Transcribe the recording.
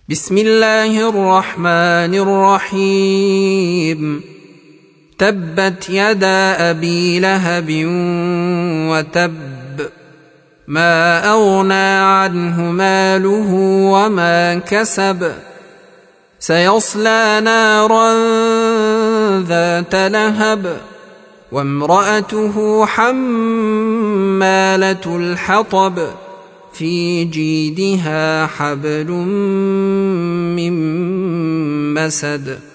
بسم الله الرحمن الرحيم. تبت يدا أبي لهب وتب، ما أغنى عنه ماله وما كسب، سيصلى نارا ذات لهب، وامرأته حمالة الحطب، في جيدها حبل من مسد.